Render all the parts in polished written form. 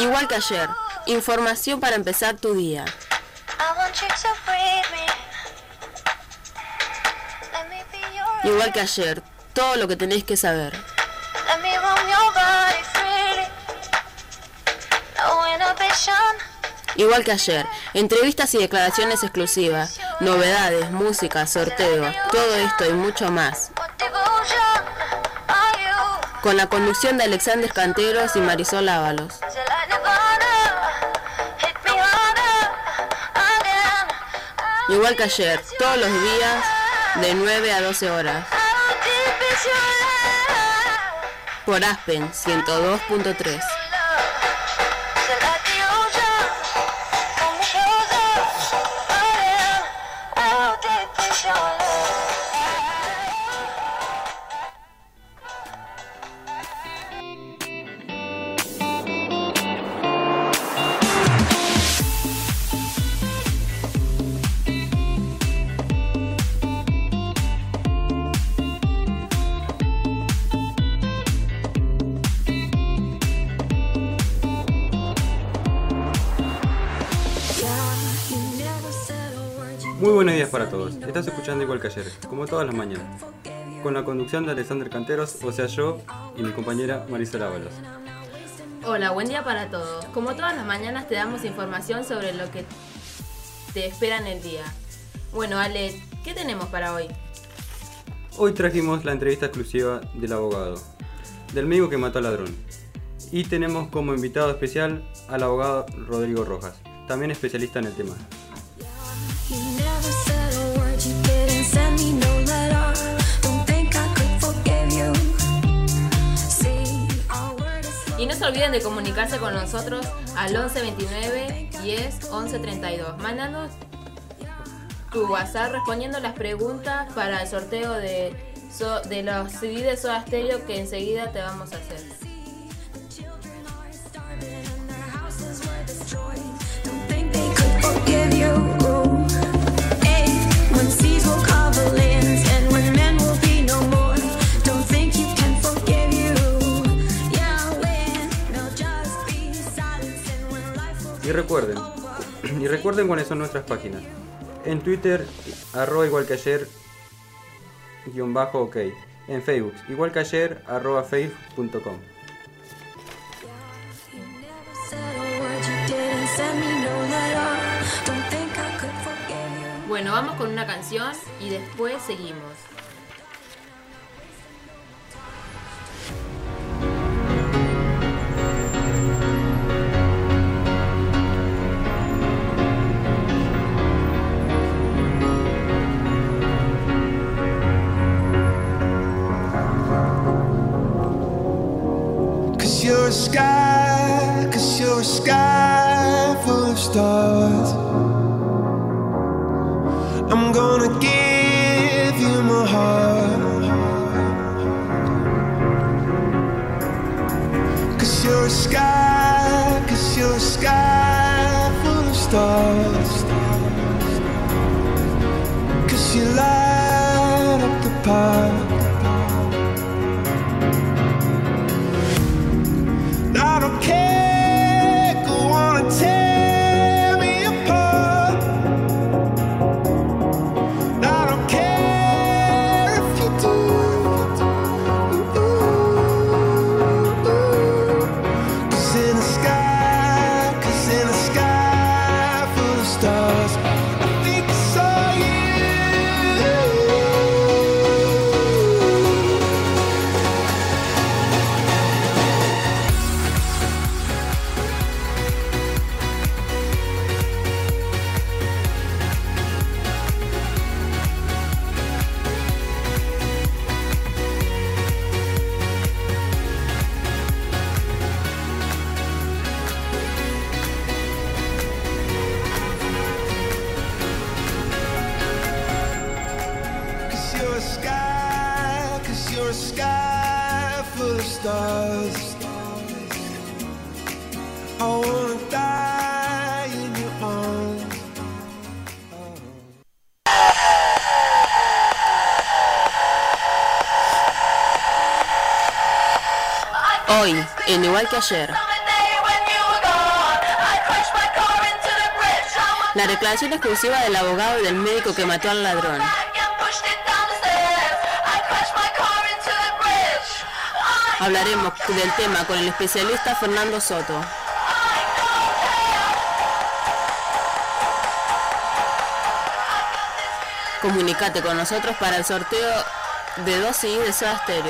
Igual que ayer, información para empezar tu día. Igual que ayer, todo lo que tenés que saber. Igual que ayer, entrevistas y declaraciones exclusivas, novedades, música, sorteos, todo esto y mucho más. Con la conducción de Alexander Canteros y Marisol Ábalos. Igual que ayer, todos los días, de 9 a 12 horas. Por Aspen 102.3. Muy buenos días para todos. Estás escuchando Igual que ayer, como todas las mañanas, con la conducción de Alexander Canteros, o sea yo, y mi compañera Marisol Ábalos. Hola, buen día para todos. Como todas las mañanas te damos información sobre lo que te espera en el día. Bueno, Ale, ¿qué tenemos para hoy? Hoy trajimos la entrevista exclusiva del abogado, del médico que mató al ladrón. Y tenemos como invitado especial al abogado Rodrigo Rojas, también especialista en el tema. Y no se olviden de comunicarse con nosotros al 11 29 10 11 32, mandando tu WhatsApp respondiendo las preguntas para el sorteo de los CD de Soda Stereo que enseguida te vamos a hacer. Y recuerden cuáles son nuestras páginas. En Twitter, igual que ayer, _ok. En Facebook, igual que ayer, @facebook.com. Bueno, vamos con una canción y después seguimos. You're a sky full of stars. I'm gonna give you my heart. 'Cause you're a sky full of stars. 'Cause you light up the park. I don't care, go on and tear me apart. I don't care if you do. 'Cause in the sky full of stars, I think I saw you. You're a sky full of stars. I wanna die in your arms. Hoy, en Igual que ayer. La declaración exclusiva del abogado y del médico que mató al ladrón. Hablaremos del tema con el especialista Fernando Soto. Comunicate con nosotros para el sorteo de 2 CDs de Soda Stereo.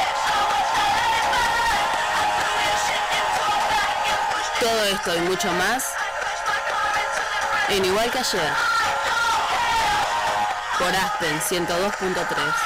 Todo esto y mucho más en Igual que Ayer por Aspen 102.3.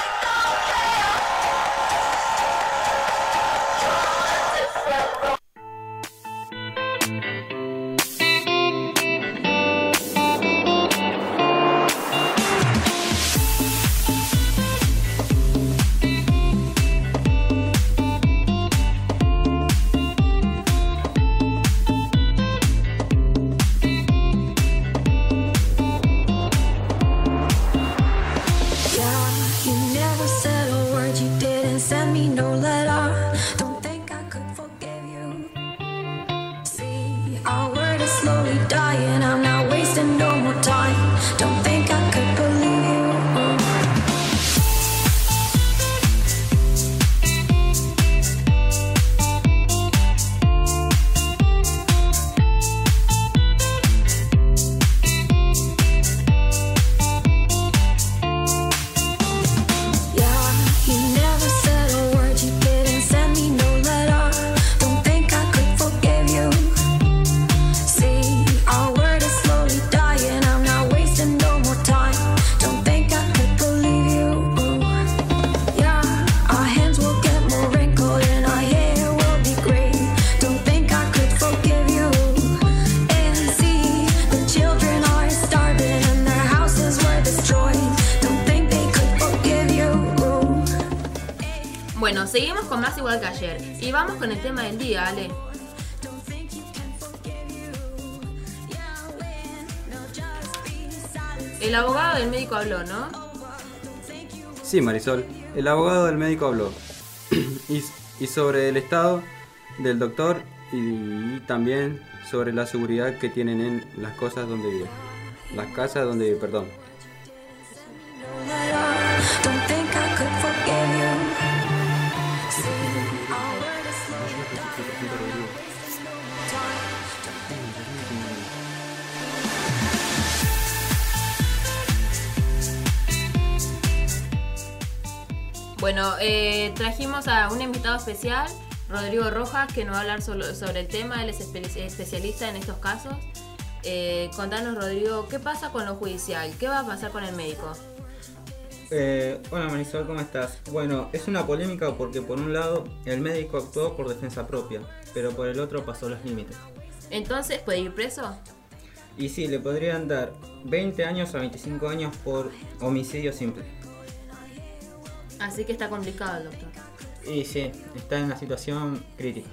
Bueno, seguimos con más Igual que Ayer y vamos con el tema del día, Ale. El abogado del médico habló, ¿no? Sí, Marisol, el abogado del médico habló y sobre el estado del doctor y también sobre la seguridad que tienen en las cosas donde viven. Las casas donde viven, perdón. Bueno, trajimos a un invitado especial, Rodrigo Rojas, que nos va a hablar sobre el tema. Él es especialista en estos casos. Contanos, Rodrigo, ¿qué pasa con lo judicial? ¿Qué va a pasar con el médico? Hola Marisol, ¿cómo estás? Bueno, es una polémica porque por un lado el médico actuó por defensa propia, pero por el otro pasó los límites. Entonces, ¿puede ir preso? Y sí, le podrían dar 20 años a 25 años por homicidio simple. Así que está complicado el doctor. Y sí, está en una situación crítica.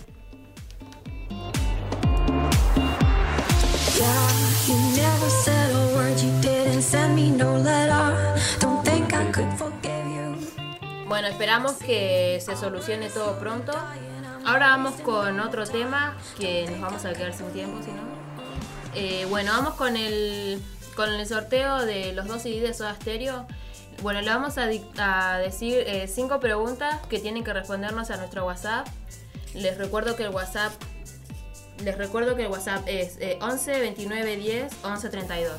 Bueno, esperamos que se solucione todo pronto. Ahora vamos con otro tema que nos vamos a quedar sin tiempo, si no. Bueno, vamos con el sorteo de los 2 CDs de Soda Stereo. Bueno, le vamos a decir 5 preguntas que tienen que respondernos a nuestro WhatsApp. Les recuerdo que el WhatsApp es 11 29 10 11 32.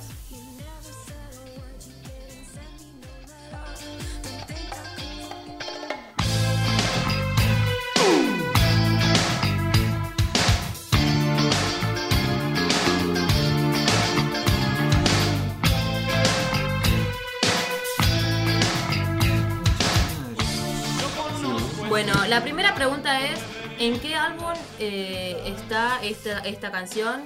Bueno, la primera pregunta es: ¿en qué álbum está esta canción?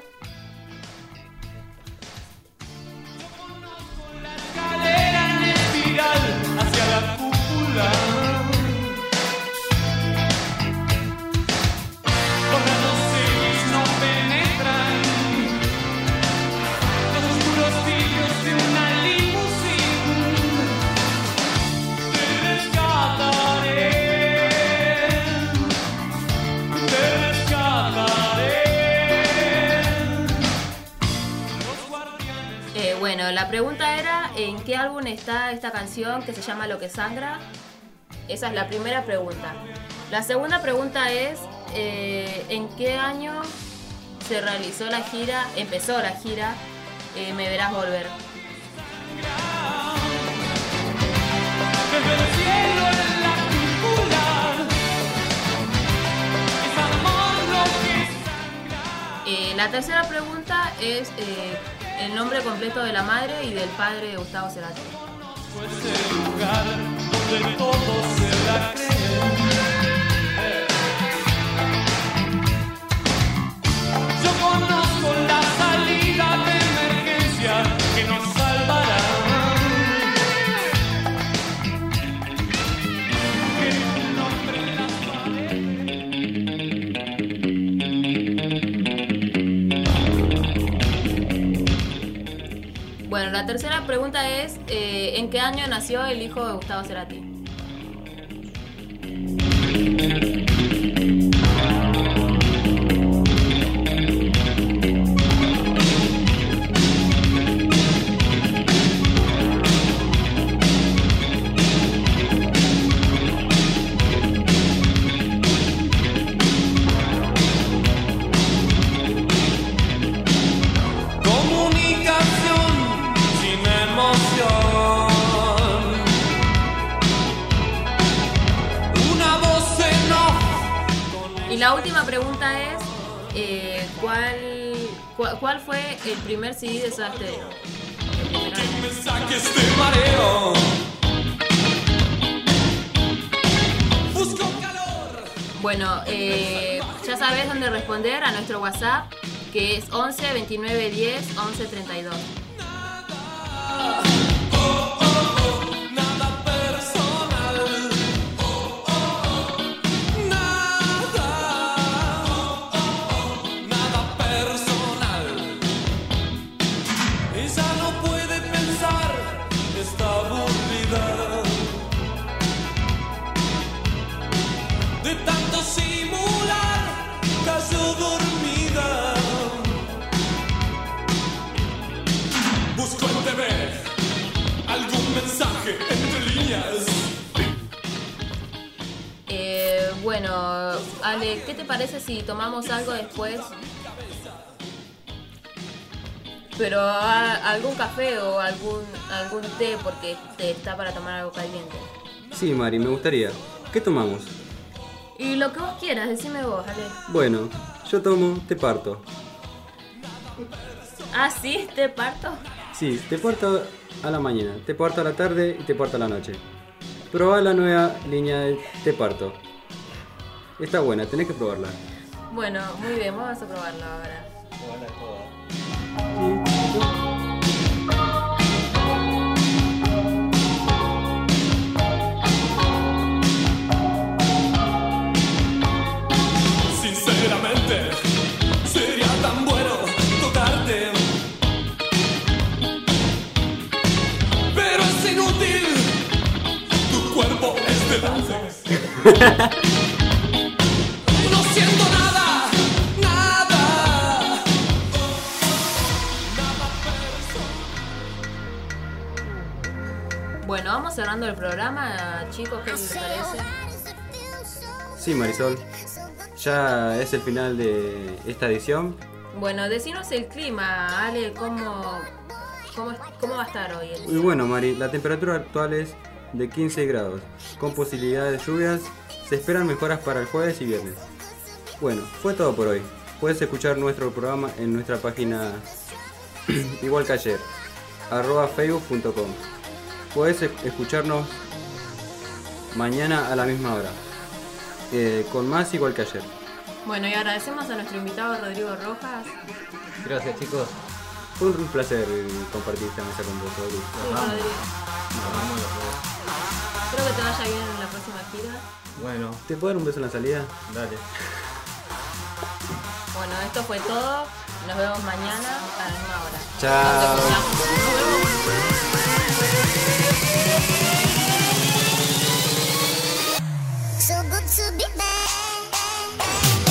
Escalera en espiral hacia la cúpula. Los rayos X no penetran los oscuros vidrios de una limusina. Te rescataré. qué álbum está esta canción que se llama Lo que sangra? Esa es la primera pregunta. La segunda pregunta es ¿en qué año se realizó la gira, empezó la gira Me Verás Volver? Desde el cielo en la cúpula es amor lo que sangra. La tercera pregunta es el nombre completo de la madre y del padre de Gustavo Cerati. Pues el lugar donde todos se la creen. Yo conozco la salida de emergencia que nos salvará. Que tu nombre en las paredes. Bueno, la tercera pregunta es ¿en qué año nació el hijo de Gustavo Cerati? Comunicación sin emoción. Una voz en off. Y la última pregunta es ¿cuál fue el primer CD de Soda Stereo? Que me saques de mareo. Busco calor. Bueno, ya sabes dónde responder a nuestro WhatsApp, que es 11 29 10 11 32. Nada personal. Nada personal. Ella no puede pensar, está aburrida de tanto simular, cayó dormida. Busco en TV algún mensaje entre líneas. Bueno, Ale, ¿qué te parece si tomamos algo después? Pero algún café o algún té, porque te está para tomar algo caliente. Sí, Mari, me gustaría. ¿Qué tomamos? Y lo que vos quieras, decime vos, Ale. Bueno, yo tomo Te Parto. Ah, ¿sí? ¿Te parto? Sí, Te Parto a la mañana, Te Parto a la tarde y Te Parto a la noche. Probá la nueva línea de Te Parto. Está buena, tenés que probarla. Bueno, muy bien, vamos a probarlo ahora. Sinceramente, sería tan bueno tocarte, pero es inútil. Tu cuerpo es de danza. No siento nada, nada. Bueno, vamos cerrando el programa, chicos, ¿qué les parece? Sí, Marisol. Ya es el final de esta edición. Bueno, decinos el clima, Ale, ¿cómo va a estar hoy? Y bueno, Mari, la temperatura actual es de 15 grados, con posibilidad de lluvias. Se esperan mejoras para el jueves y viernes. Bueno, fue todo por hoy. Puedes escuchar nuestro programa en nuestra página igual que ayer, @facebook.com. Puedes escucharnos mañana a la misma hora, con más igual que ayer. Bueno, y agradecemos a nuestro invitado Rodrigo Rojas. Gracias, chicos. Fue un placer compartir esta mesa con vos, Rodrigo. Sí, Rodrigo. Espero que te vaya bien en la próxima gira. Bueno, ¿Te puedo dar un beso en la salida? dale. Bueno, esto fue todo. Nos vemos mañana a la misma hora. Chao. Nos escuchamos. So good to be back.